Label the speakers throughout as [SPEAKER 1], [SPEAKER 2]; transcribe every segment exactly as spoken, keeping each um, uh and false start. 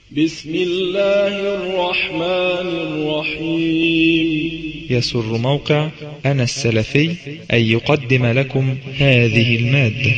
[SPEAKER 1] بسم الله الرحمن الرحيم.
[SPEAKER 2] يسر موقع أنا السلفي أن يقدم لكم هذه المادة.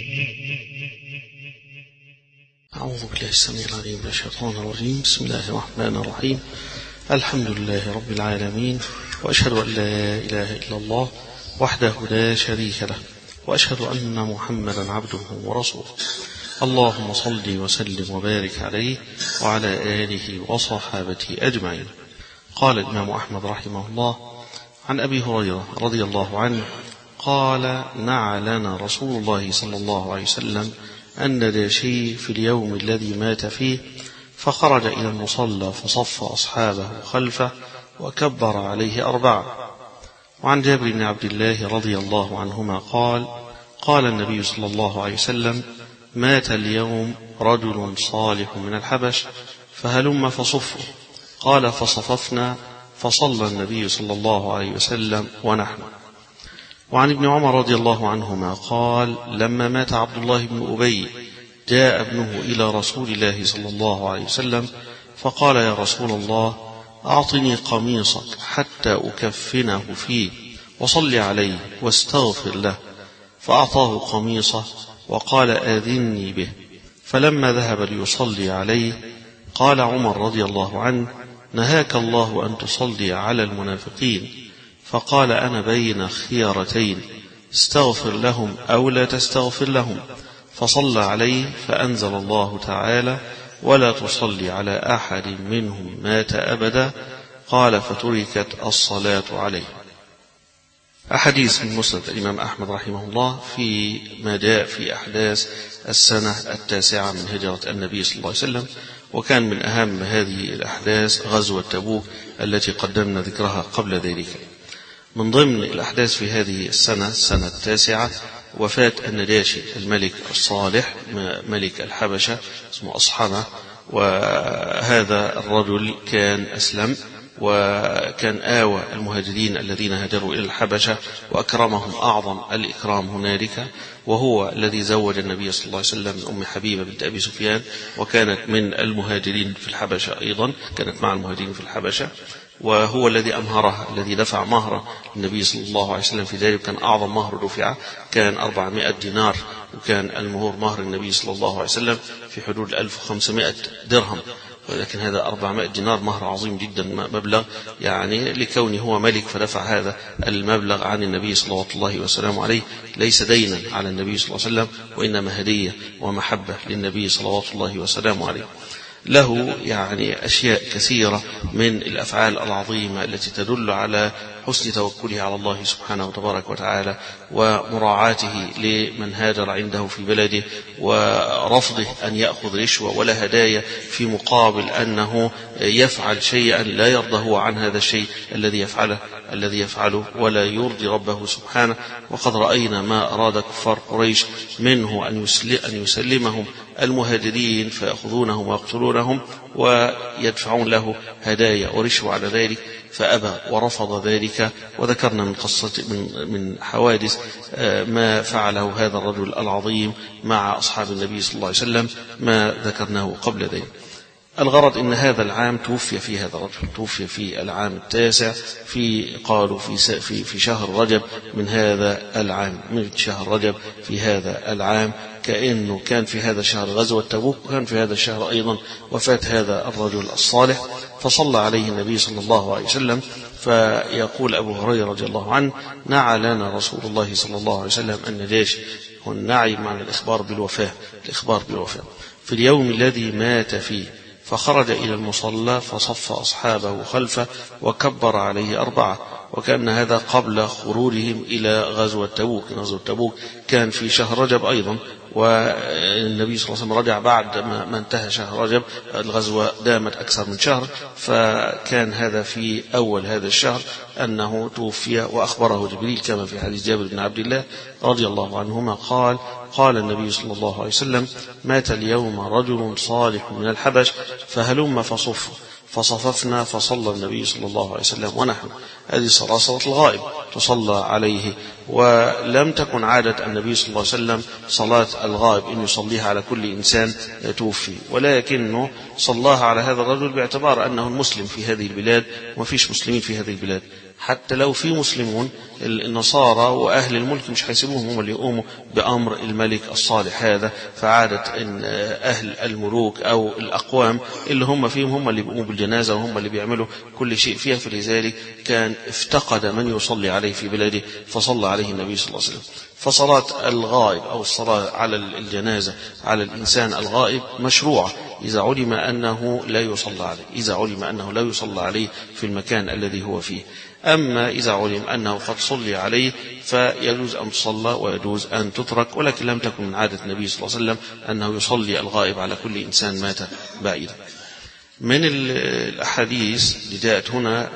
[SPEAKER 3] أعوذ بالله السميع العليم من الشيطان الرجيم. بسم الله الرحمن الرحيم. الحمد لله رب العالمين، وأشهد أن لا إله إلا الله وحده لا شريك له، وأشهد أن محمدا عبده ورسوله. اللهم صل وسلم وبارك عليه وعلى آله وصحابته أجمعين. قال الإمام أحمد رحمه الله عن أبي هريرة رضي الله عنه قال: نعى لنا رسول الله صلى الله عليه وسلم النجاشي في اليوم الذي مات فيه، فخرج إلى المصلى فصف أصحابه خلفه وكبر عليه أربعة. وعن جابر بن عبد الله رضي الله عنهما قال: قال النبي صلى الله عليه وسلم: مات اليوم رجل صالح من الحبش، فهلم فصفوا. قال: فصففنا، فصلى النبي صلى الله عليه وسلم ونحن. وعن ابن عمر رضي الله عنهما قال: لما مات عبد الله بن أبي جاء ابنه إلى رسول الله صلى الله عليه وسلم فقال: يا رسول الله، أعطني قميصك حتى أكفنه فيه وصل عليه واستغفر له. فأعطاه قميصه وقال: آذني به. فلما ذهب ليصلي عليه قال عمر رضي الله عنه: نهاك الله أن تصلي على المنافقين. فقال: أنا بين خيارتين، استغفر لهم أو لا تستغفر لهم. فصلى عليه فأنزل الله تعالى: ولا تصلي على أحد منهم مات أبدا. قال: فتركت الصلاة عليه. أحاديث من مسند الإمام أحمد رحمه الله في ما جاء في أحداث السنة التاسعة من هجرة النبي صلى الله عليه وسلم. وكان من أهم هذه الأحداث غزوة تبوك التي قدمنا ذكرها قبل ذلك. من ضمن الأحداث في هذه السنة السنة التاسعة وفاة النجاشي الملك الصالح ملك الحبشة اسمه أصحمة. وهذا الرجل كان أسلم، وكان آوى المهاجرين الذين هاجروا إلى الحبشة وأكرمهم أعظم الإكرام هنالك، وهو الذي زوج النبي صلى الله عليه وسلم من أم حبيبة بنت أبي سفيان، وكانت من المهاجرين في الحبشة أيضا، كانت مع المهاجرين في الحبشة. وهو الذي أمهرها، الذي دفع مهر النبي صلى الله عليه وسلم في ذلك. كان أعظم مهر دفع كان أربعمائة دينار، وكان المهور مهر النبي صلى الله عليه وسلم في حدود ألف وخمسمائة درهم، ولكن هذا أربعمائة دينار مهر عظيم جدا، مبلغ يعني لكونه هو ملك فدفع هذا المبلغ عن النبي صلى الله وسلم عليه، ليس دينا على النبي صلى الله عليه وسلم، وإنما هدية ومحبة للنبي صلى الله وسلم عليه. له يعني أشياء كثيرة من الأفعال العظيمة التي تدل على حسن توكله على الله سبحانه وتبارك وتعالى، ومراعاته لمن هاجر عنده في بلده، ورفضه أن يأخذ رشوة ولا هدايا في مقابل أنه يفعل شيئا لا يرضى هو عن هذا الشيء الذي يفعله الذي يفعله ولا يرضي ربه سبحانه. وقد رأينا ما أراد كفار قريش منه أن يسلمهم المهاجرين فيأخذونهم ويقتلونهم ويدفعون له هدايا ورشوة على ذلك، فأبى ورفض ذلك. وذكرنا من قصة من, من حوادث ما فعله هذا الرجل العظيم مع أصحاب النبي صلى الله عليه وسلم ما ذكرناه قبل ذلك. الغرض إن هذا العام توفي في هذا الرجل، توفي في العام التاسع في قالوا في في في شهر رجب من هذا العام، من شهر رجب في هذا العام، كأنه كان في هذا الشهر غزوة تبوك، وكان في هذا الشهر أيضا وفاة هذا الرجل الصالح. فصلى عليه النبي صلى الله عليه وسلم. فيقول أبو هريرة رضي الله عنه: نعى لنا رسول الله صلى الله عليه وسلم النجاشي. والنعي معنى الإخبار بالوفاة، الإخبار بالوفاة في اليوم الذي مات فيه، فخرج إلى المصلى فصف أصحابه خلفه وكبر عليه أربعة. وكان هذا قبل خروجهم إلى غزوة تبوك. غزوة تبوك كان في شهر رجب أيضا، والنبي صلى الله عليه وسلم رجع بعد ما انتهى شهر رجب. الغزوة دامت أكثر من شهر، فكان هذا في أول هذا الشهر أنه توفي. وأخبره جبريل كما في حديث جابر بن عبد الله رضي الله عنهما قال: قال النبي صلى الله عليه وسلم: مات اليوم رجل صالح من الحبش، فهلم فصفوا. فصففنا فصلى النبي صلى الله عليه وسلم ونحن. هذه صلاة صلاة الغائب تصلى عليه، ولم تكن عادة النبي صلى الله عليه وسلم صلاة الغائب أن يصليها على كل إنسان توفي، ولكنه صلاها على هذا الرجل باعتبار أنه المسلم في هذه البلاد وما فيش مسلمين في هذه البلاد. حتى لو في مسلمون النصارى وأهل الملك مش هيسيبوهم هم اللي يقوموا بأمر الملك الصالح هذا، فعادة إن أهل الملوك أو الأقوام اللي هم فيهم هم اللي بيقوموا بالجنازة وهم اللي بيعملوا كل شيء فيها. فلذلك كان افتقد من يصلي عليه في بلاده فصلى عليه النبي صلى الله عليه وسلم. فصلاة الغائب أو الصلاة على الجنازة على الإنسان الغائب مشروعة إذا علم أنه لا يصلى عليه، إذا علم أنه لا يصلى عليه في المكان الذي هو فيه. أما إذا علم أنه قد صلي عليه فيجوز أن تصلى ويجوز أن تترك، ولكن لم تكن من عادة النبي صلى الله عليه وسلم أنه يصلي الغائب على كل إنسان مات بعيدا. من الأحاديث اللي جاءت هنا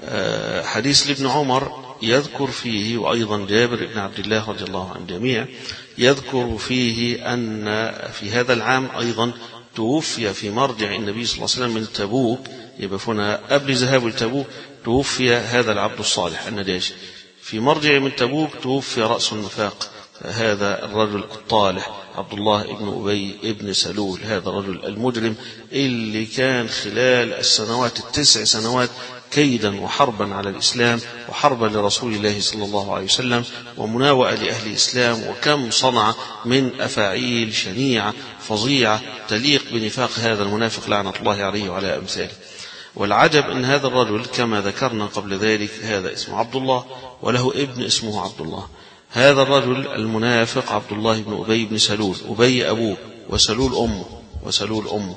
[SPEAKER 3] حديث لابن عمر يذكر فيه، وأيضا جابر بن عبد الله رضي الله عن الجميع يذكر فيه أن في هذا العام أيضا توفي في مرجع النبي صلى الله عليه وسلم من تبوك، يبقى هنا قبل ذهاب التبوك توفي هذا العبد الصالح النجاشي. في مرجع من تبوك توفي رأس النفاق هذا الرجل الطالح عبد الله بن أبي بن سلول، هذا الرجل المجرم اللي كان خلال السنوات التسع سنوات كيدا وحربا على الإسلام وحربا لرسول الله صلى الله عليه وسلم ومناوئة لأهل الإسلام، وكم صنع من أفاعيل شنيعة فظيعة تليق بنفاق هذا المنافق لعنة الله عليه وعلى أمثاله. والعجب أن هذا الرجل كما ذكرنا قبل ذلك هذا اسمه عبد الله وله ابن اسمه عبد الله. هذا الرجل المنافق عبد الله بن أبي بن سلول، أبي أبوه وسلول أمه وسلول أمه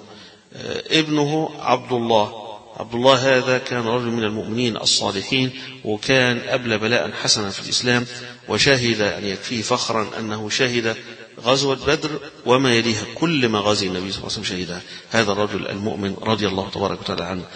[SPEAKER 3] ابنه عبد الله. عبد الله هذا كان رجل من المؤمنين الصالحين، وكان أبلى بلاء حسنا في الإسلام، وشهد يعني يكفيه فخرا أنه شهد غزوة بدر وما يليها، كل ما غزي النبي صلى الله عليه وسلم شهدها هذا الرجل المؤمن رضي الله تبارك وتعالى عنه.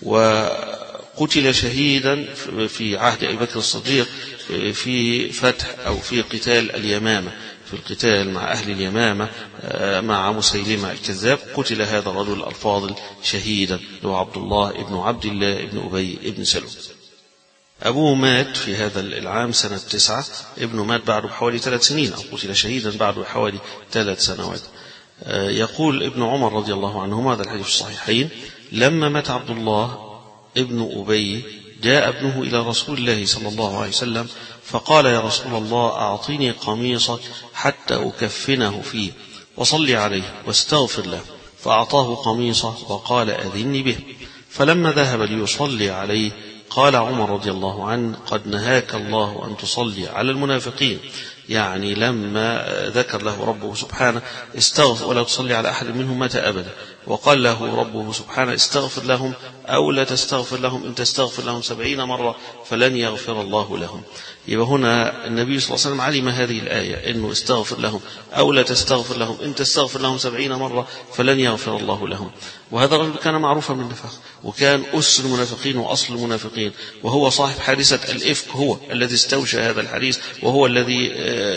[SPEAKER 3] وقتل شهيدا في عهد أبي بكر الصديق في فتح أو في قتال اليمامة، في القتال مع أهل اليمامة مع مسيلمة الكذاب، قتل هذا الرجل الفاضل شهيدا هو عبد الله ابن عبد الله ابن أبي ابن سلول. أبوه مات في هذا العام سنة تسعة، ابنه مات بعده بحوالي ثلاث سنين أو قتل شهيدا بعده بحوالي ثلاث سنوات. يقول ابن عمر رضي الله عنهما، هذا الحديث الصحيحين، لما مات عبد الله ابن أبي جاء ابنه إلى رسول الله صلى الله عليه وسلم فقال: يا رسول الله أعطيني قميصك حتى أكفنه فيه وصلي عليه واستغفر له. فأعطاه قميصه وقال: أذني به. فلما ذهب ليصلي عليه قال عمر رضي الله عنه: قد نهاك الله أن تصلي على المنافقين، يعني لما ذكر له ربه سبحانه استغفر ولا تصلي على أحد منهم مات أبدا، وقال له ربه سبحانه استغفر لهم أو لا تستغفر لهم، إن تستغفر لهم سبعين مرة فلن يغفر الله لهم. يبقى هنا النبي صلى الله عليه وسلم علم هذه الآية إنه استغفر لهم أو لا تستغفر لهم، إن تستغفر لهم سبعين مرة فلن يغفر الله لهم. وهذا الرجل كان معروفا من النفاق، وكان أس المنافقين وأصل المنافقين، وهو صاحب حادثة الإفك، هو الذي استوشى هذا الحديث، وهو الذي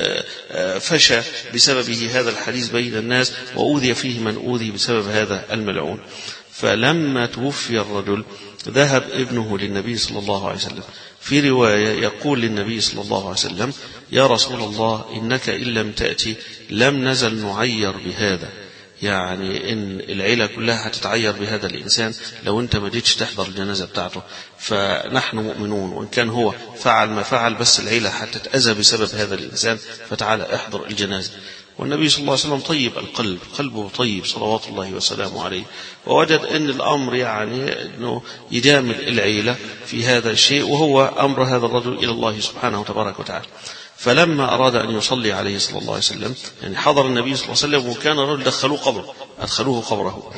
[SPEAKER 3] فشى بسببه هذا الحديث بين الناس، وأوذي فيه من أوذي بسبب هذا الملعون. فلما توفي الرجل ذهب ابنه للنبي صلى الله عليه وسلم، في رواية يقول للنبي صلى الله عليه وسلم: يا رسول الله إنك إن لم تأتي لم نزل نعير بهذا، يعني إن العيلة كلها هتتعير بهذا الإنسان لو أنت ما جيتش تحضر الجنازة بتاعته، فنحن مؤمنون، وإن كان هو فعل ما فعل بس العيلة هتتأذى بسبب هذا الإنسان، فتعالى احضر الجنازة. والنبي صلى الله عليه وسلم طيب القلب، قلبه طيب صلوات الله وسلامه عليه، ووجد أن الأمر يعني أنه يجامل العيلة في هذا الشيء، وهو أمر هذا الرجل إلى الله سبحانه وتبارك وتعالى. فلما أراد أن يصلي عليه صلى الله عليه وسلم، يعني حضر النبي صلى الله عليه وسلم، وكان الرجل دخلوه قبره، أدخلوه قبره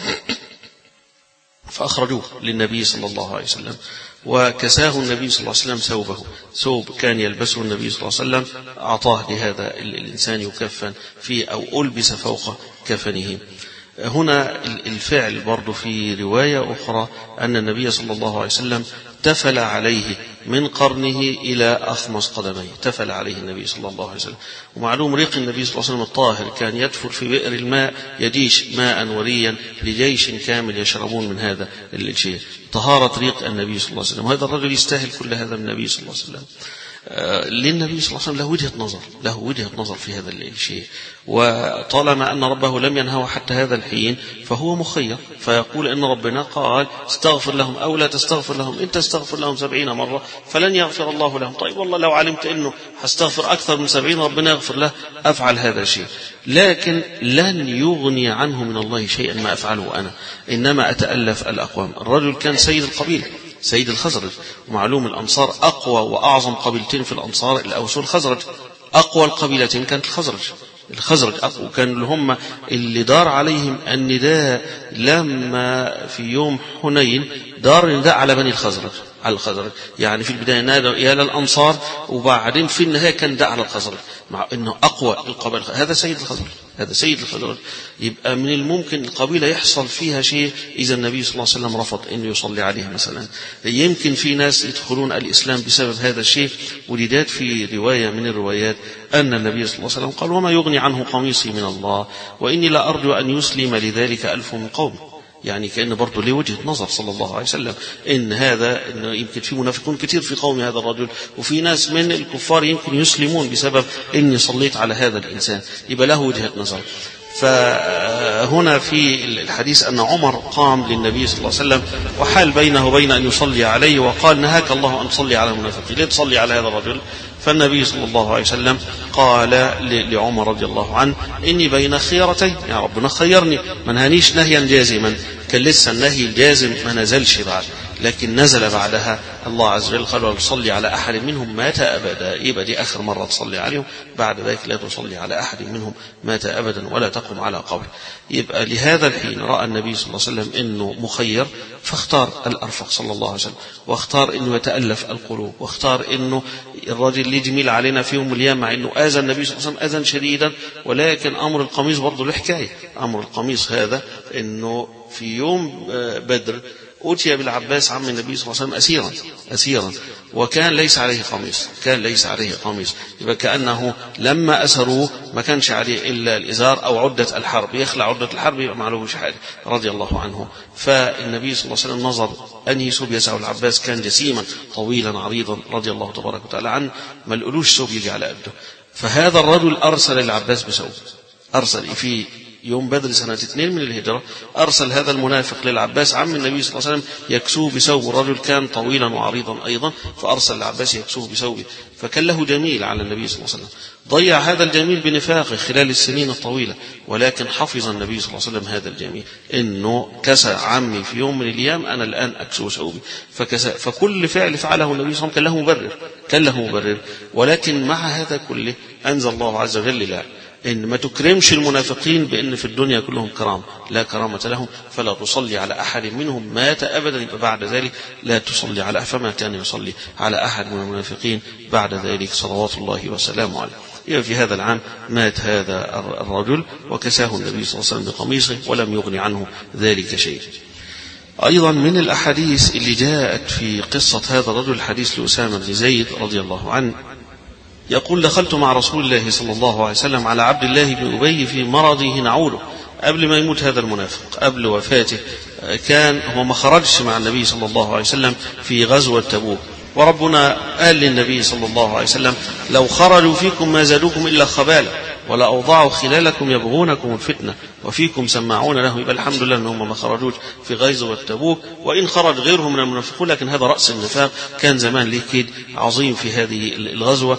[SPEAKER 3] فأخرجوه للنبي صلى الله عليه وسلم، وكساه النبي صلى الله عليه وسلم ثوبه، ثوب كان يلبسه النبي صلى الله عليه وسلم أعطاه لهذا الإنسان يكفن فيه أو ألبس فوق كفنه. هنا الفعل برضو في رواية أخرى أن النبي صلى الله عليه وسلم تفل عليه من قرنه إلى أخمص قدميه، تفل عليه النبي صلى الله عليه وسلم. ومعلوم ريق النبي صلى الله عليه وسلم الطاهر كان يدفل في بئر الماء يديش ماء وريا لجيش كامل يشربون من هذا الشيء، طهارة ريق النبي صلى الله عليه وسلم. وهذا الرجل يستاهل كل هذا من النبي صلى الله عليه وسلم. للنبي صلى الله عليه وسلم له وجهة نظر له وجهة نظر في هذا الشيء، وطالما أن ربه لم ينهه حتى هذا الحين فهو مخير، فيقول إن ربنا قال استغفر لهم أو لا تستغفر لهم، إن تستغفر لهم سبعين مرة فلن يغفر الله لهم. طيب والله لو علمت أنه هستغفر أكثر من سبعين ربنا يغفر له أفعل هذا الشيء، لكن لن يغني عنه من الله شيئا ما أفعله أنا، إنما أتألف الأقوام. الرجل كان سيد القبيلة، سيد الخزرج، ومعلوم الأنصار أقوى وأعظم قبيلتين في الأنصار الأوس والخزرج، أقوى القبيلتين كانت الخزرج الخزرج أقوى، كانوا هم اللي دار عليهم النداء لما في يوم حنين دار النداء على بني الخزرج على الخزرج، يعني في البداية نادوا يا للأنصار وبعدين في النهاية كان داء على الخزرج، مع أنه أقوى القبائل. هذا سيد الخزرج هذا سيد الخزرج يبقى من الممكن القبيلة يحصل فيها شيء إذا النبي صلى الله عليه وسلم رفض أن يصلي عليه مثلا. يمكن في ناس يدخلون الإسلام بسبب هذا الشيء، ولذلك في رواية من الروايات أن النبي صلى الله عليه وسلم قال وما يغني عنه قميصي من الله وإني لا أرجو أن يسلم لذلك ألف من قوم، يعني كأن برضه له وجهة نظر صلى الله عليه وسلم إن هذا إن يمكن في منافقون كثير في قوم هذا الرجل، وفي ناس من الكفار يمكن يسلمون بسبب إني صليت على هذا الإنسان، يبقى له وجهة نظر. فهنا في الحديث أن عمر قام للنبي صلى الله عليه وسلم وحال بينه وبين أن يصلي عليه وقال نهاك الله أن تصلي على المنافقين، ليه تصلي على هذا الرجل؟ فالنبي صلى الله عليه وسلم قال لعمر رضي الله عنه إني بين خيرتين، يا ربنا خيرني، ما نهانيش نهيا جازما، كان لسه النهي الجازم ما نزلش بعد، لكن نزل بعدها الله عز وجل قال وصلي على أحد منهم مات أبدا، يبقى دي آخر مرة تصلي عليهم، بعد ذلك لا تصلي على أحد منهم مات أبدا ولا تقم على قبر. يبقى لهذا الحين رأى النبي صلى الله عليه وسلم إنه مخير، فاختار الأرفق صلى الله عليه وسلم، واختار إنه يتألف القلوب، واختار إنه الرجل اللي جميل علينا في يوم الأيام، مع إنه آذى النبي صلى الله عليه وسلم أذى شديدا، ولكن أمر القميص برضه له حكاية. أمر القميص هذا إنه في يوم بدر أتي بالعباس عم النبي صلى الله عليه وسلم أسيرا أسيرا وكان ليس عليه قميص كان ليس عليه قميص يبقى كأنه لما أسروه ما كانش عليه إلا الإزار أو عدة الحرب، يخلع عدة الحرب يبقى معلومش حاجة رضي الله عنه. فالنبي صلى الله عليه وسلم نظر أنهي ثوب يسعه العباس، كان جسيما طويلا عريضا رضي الله تبارك وتعالى عنه، ما لقلوش ثوب يجي على قده. فهذا الرجل أرسل العباس بثوب، أرسل في يوم بدر سنة اثنين من الهجرة، أرسل هذا المنافق للعباس عم النبي صلى الله عليه وسلم يكسوه بثوب، الرجل كان طويلا وعريضا أيضا، فأرسل العباس يكسوه بثوبه، فكان له جميل على النبي صلى الله عليه وسلم، ضيع هذا الجميل بنفاقه خلال السنين الطويلة، ولكن حفظ النبي صلى الله عليه وسلم هذا الجميل، إنه كسى عمي في يوم من الأيام أنا الآن أكسو ثوبي فكسى. فكل فعل فعله النبي صلى الله عليه وسلم كان له مبرر كان له مبرر ولكن مع هذا كله أنزل الله عز وجل لا إن ما تكرمش المنافقين بأن في الدنيا كلهم كرام، لا كرامة لهم، فلا تصلي على أحد منهم مات أبدا، يبقى بعد ذلك لا تصلي على، فما كان يصلي على أحد من المنافقين بعد ذلك صلوات الله وسلامه عليه. يبقى في هذا العام مات هذا الرجل وكساه النبي صلى الله عليه وسلم بقميصه ولم يغني عنه ذلك شيء. أيضا من الأحاديث اللي جاءت في قصة هذا الرجل حديث لأسامة بن زيد رضي الله عنه، يقول دخلت مع رسول الله صلى الله عليه وسلم على عبد الله بن أبي في مرضه نعوده، قبل ما يموت هذا المنافق قبل وفاته، كان هو ما خرجش مع النبي صلى الله عليه وسلم في غزوة تبوك، وربنا قال للنبي صلى الله عليه وسلم لو خرجوا فيكم ما زادوكم إلا خبالا ولا أوضعوا خلالكم يبغونكم الفتنة وفيكم سماعون له. يبقى الحمد لله أنهم ما خرجوش في غزوة تبوك، وإن خرج غيرهم من المنافقون لكن هذا رأس النفاق، كان زمان له كيد عظيم في هذه الغزوة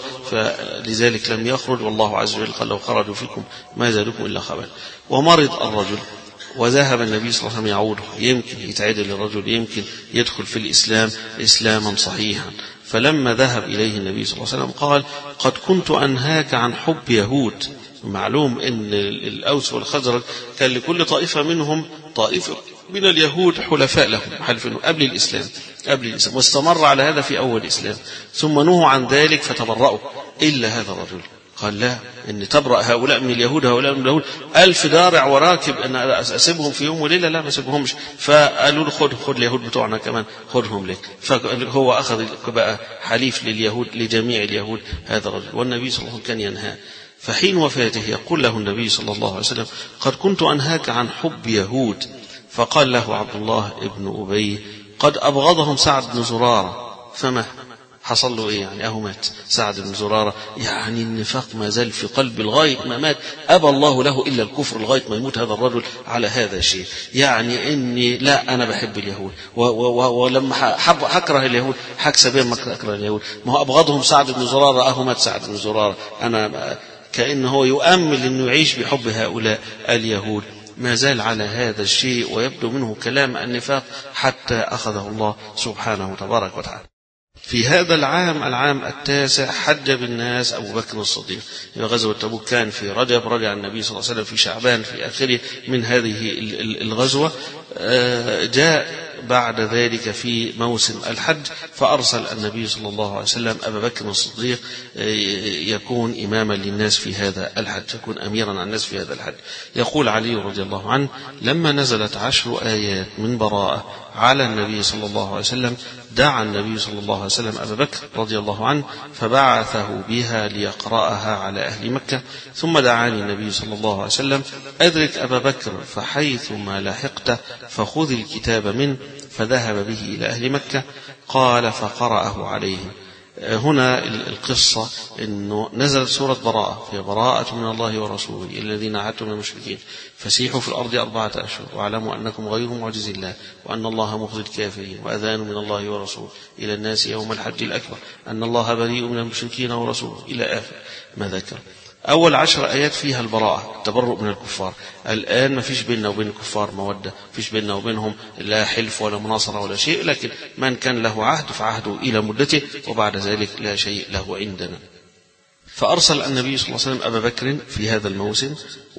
[SPEAKER 3] فلذلك لم يخرج، والله عز وجل قال لو خرجوا فيكم ما زادوكم إلا خبالا. ومرض الرجل وذهب النبي صلى الله عليه وسلم يعوده، يمكن يتعدل الرجل، يمكن يدخل في الإسلام إسلاما صحيحا. فلما ذهب إليه النبي صلى الله عليه وسلم قال قد كنت أنهاك عن حب يهود. معلوم أن الأوس والخزرج كان لكل طائفة منهم طائفة من اليهود حلفاء لهم حلفين قبل الإسلام قبل الإسلام واستمر على هذا في أول الإسلام، ثم نهوا عن ذلك فتبرأوا إلا هذا الرجل قال لا، إن تبرأ هؤلاء من اليهود هؤلاء من اليهود ألف دارع وراكب أن أسيبهم في يوم وليلة؟ لا ما أسيبهمش. فقالوا له خد خد اليهود بتوعنا كمان خدهم لك. فهو أخذ بقى حليف لليهود لجميع اليهود هذا الرجل، والنبي صلى الله عليه وسلم كان ينهى. فحين وفاته يقول له النبي صلى الله عليه وسلم قد كنت أنهاك عن حب يهود. فقال له عبد الله ابن أبي قد أبغضهم سعد بن زرارة. فما حصل له إيه يعني؟ أهو مات سعد بن زرارة، يعني النفاق ما زال في قلب لغاية ما مات، أبى الله له إلا الكفر لغاية ما يموت هذا الرجل على هذا الشيء. يعني إني لا أنا بحب اليهود، ولما حب حكره اليهود حكس بين ما أكره اليهود، ما هو أبغضهم سعد بن زرارة، أهو مات سعد بن زرارة. أنا كأنه يؤمل أنه يعيش بحب هؤلاء اليهود، ما زال على هذا الشيء، ويبدو منه كلام النفاق حتى أخذه الله سبحانه تبارك وتعالى. في هذا العام العام التاسع حج بالناس أبو بكر الصديق. غزوة تبوك كان في رجب، رجع النبي صلى الله عليه وسلم في شعبان في آخره من هذه الغزوة. جاء بعد ذلك في موسم الحج فأرسل النبي صلى الله عليه وسلم أبا بكر الصديق يكون إماما للناس في هذا الحج، يكون أميرا على الناس في هذا الحج. يقول علي رضي الله عنه لما نزلت عشر آيات من براءة على النبي صلى الله عليه وسلم دعا النبي صلى الله عليه وسلم أبا بكر رضي الله عنه فبعثه بها ليقرأها على أهل مكة. ثم دعاني النبي صلى الله عليه وسلم أدرك أبا بكر فحيثما لحقته فخذ الكتاب منه، فذهب به إلى أهل مكة. قال فقرأه عليهم. هنا القصة أنه نزلت سورة براءة، في براءة من الله ورسوله الذين عاهدتم من المشركين فسيحوا في الأرض أربعة أشهر واعلموا أنكم غير معجز الله وأن الله مخزي الكافرين وأذان من الله ورسوله إلى الناس يوم الحج الأكبر أن الله بريء من المشركين ورسوله إلى آخر ما ذكر. أول عشر آيات فيها البراءة، التبرؤ من الكفار. الآن ما فيش بيننا وبين الكفار مودة، فيش بيننا وبينهم لا حلف ولا مناصرة ولا شيء، لكن من كان له عهد فعهده إلى مدته وبعد ذلك لا شيء له عندنا. فأرسل النبي صلى الله عليه وسلم أبا بكر في هذا الموسم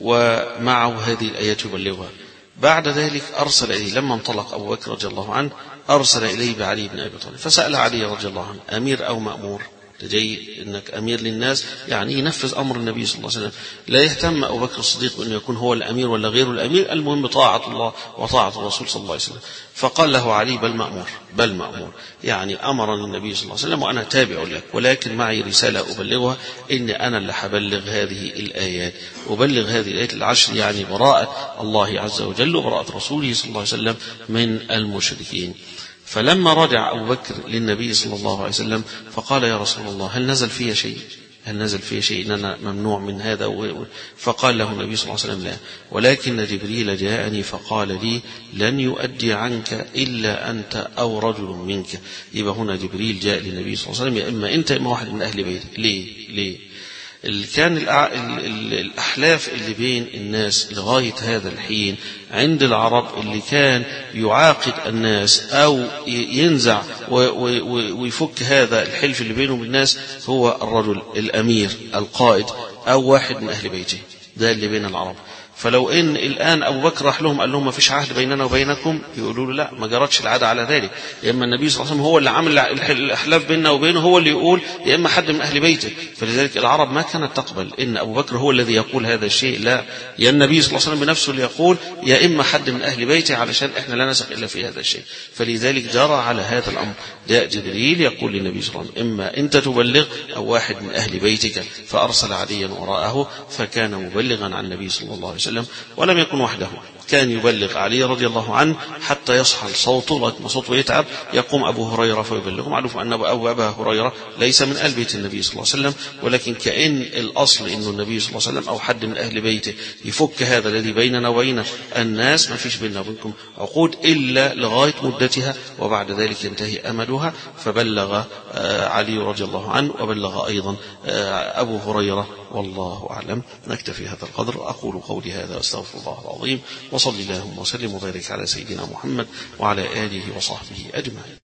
[SPEAKER 3] ومعه هذه الآيات يبلغها. بعد ذلك أرسل إليه لما انطلق أبو بكر رضي الله عنه أرسل إليه بعلي بن أبي طالب فسأل علي رضي الله عنه أمير أو مأمور؟ جاي انك امير للناس يعني ينفذ امر النبي صلى الله عليه وسلم، لا يهتم ابو بكر الصديق بانه يكون هو الامير ولا غيره الامير، المهم طاعه الله وطاعه الرسول صلى الله عليه وسلم. فقال له علي بل مأمور بل مأمور، يعني امرني النبي صلى الله عليه وسلم وانا تابع لك، ولكن معي رساله ابلغها، ان انا اللي حبلغ هذه الايات، ابلغ هذه الايات العشر، يعني براءه الله عز وجل وبراءه رسوله صلى الله عليه وسلم من المشركين. فلما رجع أبو بكر للنبي صلى الله عليه وسلم فقال يا رسول الله هل نزل في شيء هل نزل في شيء إن أنا ممنوع من هذا؟ فقال له النبي صلى الله عليه وسلم لا، ولكن جبريل جاءني فقال لي لن يؤدي عنك إلا أنت أو رجل منك. يبقى هنا جبريل جاء للنبي صلى الله عليه وسلم يا إما أنت إما واحد من أهل بيتك. ليه ليه كان الأحلاف اللي بين الناس لغاية هذا الحين عند العرب اللي كان يعاقد الناس أو ينزع ويفك هذا الحلف اللي بينهم بالناس هو الرجل الأمير القائد أو واحد من أهل بيته، ده اللي بين العرب. فلو ان الان ابو بكر راح لهم قال لهم ما فيش عهد بيننا وبينكم، يقولوا له لا ما جرتش العاده على ذلك، يا اما النبي صلى الله عليه وسلم هو اللي عامل الاحلاف بيننا وبينه هو اللي يقول، يا اما حد من اهل بيته. فلذلك العرب ما كانت تقبل ان ابو بكر هو الذي يقول هذا الشيء، لا، يا النبي صلى الله عليه وسلم بنفسه اللي يقول، يا اما حد من اهل بيته، علشان احنا لا نثق الا في هذا الشيء. فلذلك جرى على هذا الامر. جاء جبريل يقول للنبي صلى الله عليه وسلم اما انت تبلغ او واحد من اهل بيتك، فارسل عليا وراءه فكان مبلغا عن النبي صلى الله عليه وسلم، ولم يكن وحده، كان يبلغ علي رضي الله عنه حتى يصحى صوته لغاية ما صوته يتعب، يقوم أبو هريرة فيبلغه. معروف أن أبو أبا هريرة ليس من أهل بيت النبي صلى الله عليه وسلم، ولكن كأن الأصل إنه النبي صلى الله عليه وسلم أو حد من أهل بيته يفك هذا الذي بيننا وبين الناس، ما فيش بيننا وبينكم عقود إلا لغاية مدتها وبعد ذلك ينتهي أمدها. فبلغ علي رضي الله عنه وبلغ أيضا أبو هريرة، والله أعلم. نكتفي هذا القدر. أقول قولي هذا أستغفر الله العظيم، وصلي اللهم وسلم وبارك على سيدنا محمد وعلى آله وصحبه أجمعين.